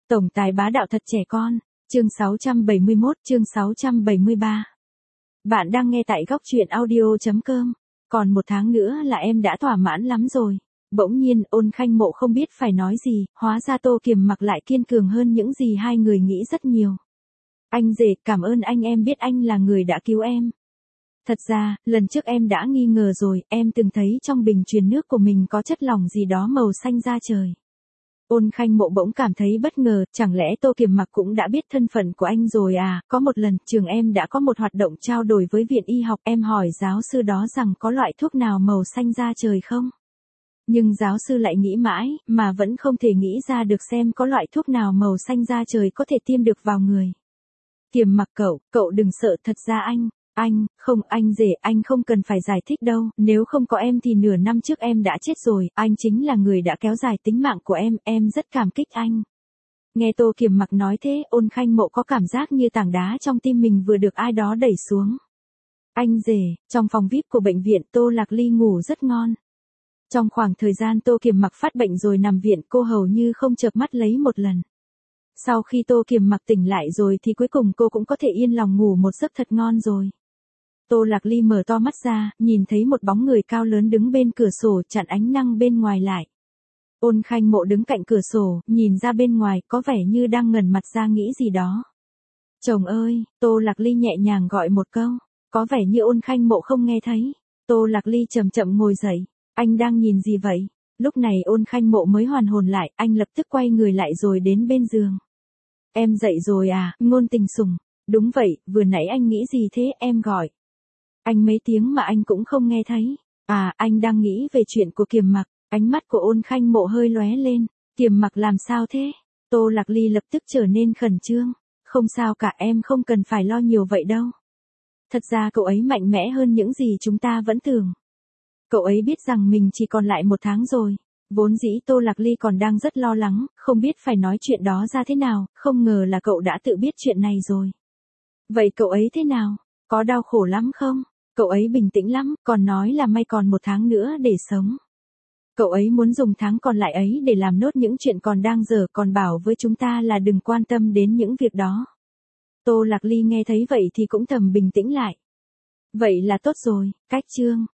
Tổng tài bá đạo thật trẻ con. Chương 671, chương 673. Bạn đang nghe tại góc truyện audio.com. Còn một tháng nữa là em đã thỏa mãn lắm rồi. Bỗng nhiên Ôn Khanh Mộ không biết phải nói gì, hóa ra Tô Kiềm Mặc lại kiên cường hơn những gì hai người nghĩ rất nhiều. Anh rể, cảm ơn anh, em biết anh là người đã cứu em. Thật ra, lần trước em đã nghi ngờ rồi, em từng thấy trong bình truyền nước của mình có chất lỏng gì đó màu xanh da trời. Ôn Khanh Mộ bỗng cảm thấy bất ngờ, chẳng lẽ Tô Kiềm Mặc cũng đã biết thân phận của anh rồi à? Có một lần, trường em đã có một hoạt động trao đổi với viện y học, em hỏi giáo sư đó rằng có loại thuốc nào màu xanh da trời không? Nhưng giáo sư lại nghĩ mãi, mà vẫn không thể nghĩ ra được xem có loại thuốc nào màu xanh da trời có thể tiêm được vào người. Kiềm Mặc cậu đừng sợ, thật ra anh rể, anh không cần phải giải thích đâu, nếu không có em thì nửa năm trước em đã chết rồi, anh chính là người đã kéo dài tính mạng của em rất cảm kích anh. Nghe Tô Kiềm Mặc nói thế, Ôn Khanh Mộ có cảm giác như tảng đá trong tim mình vừa được ai đó đẩy xuống. Anh rể, trong phòng VIP của bệnh viện, Tô Lạc Ly ngủ rất ngon. Trong khoảng thời gian Tô Kiềm Mặc phát bệnh rồi nằm viện, cô hầu như không chợp mắt lấy một lần. Sau khi Tô Kiềm Mặc tỉnh lại rồi thì cuối cùng cô cũng có thể yên lòng ngủ một giấc thật ngon rồi. Tô Lạc Ly mở to mắt ra, nhìn thấy một bóng người cao lớn đứng bên cửa sổ chặn ánh năng bên ngoài lại. Ôn Khanh Mộ đứng cạnh cửa sổ, nhìn ra bên ngoài, có vẻ như đang ngẩn mặt ra nghĩ gì đó. Chồng ơi, Tô Lạc Ly nhẹ nhàng gọi một câu, có vẻ như Ôn Khanh Mộ không nghe thấy. Tô Lạc Ly chậm chậm ngồi dậy, anh đang nhìn gì vậy? Lúc này Ôn Khanh Mộ mới hoàn hồn lại, anh lập tức quay người lại rồi đến bên giường. Em dậy rồi à, Ngôn Tình Sủng? Đúng vậy, vừa nãy anh nghĩ gì thế, em gọi anh mấy tiếng mà anh cũng không nghe thấy. À, anh đang nghĩ về chuyện của Kiềm Mặc. Ánh mắt của Ôn Khanh Mộ hơi lóe lên. Kiềm Mặc làm sao thế? Tô Lạc Ly lập tức trở nên khẩn trương. Không sao cả, em không cần phải lo nhiều vậy đâu. Thật ra cậu ấy mạnh mẽ hơn những gì chúng ta vẫn tưởng. Cậu ấy biết rằng mình chỉ còn lại một tháng rồi. Vốn dĩ Tô Lạc Ly còn đang rất lo lắng, không biết phải nói chuyện đó ra thế nào, không ngờ là cậu đã tự biết chuyện này rồi. Vậy cậu ấy thế nào? Có đau khổ lắm không? Cậu ấy bình tĩnh lắm, còn nói là may còn một tháng nữa để sống. Cậu ấy muốn dùng tháng còn lại ấy để làm nốt những chuyện còn đang dở, còn bảo với chúng ta là đừng quan tâm đến những việc đó. Tô Lạc Ly nghe thấy vậy thì cũng thầm bình tĩnh lại. Vậy là tốt rồi, cách chương.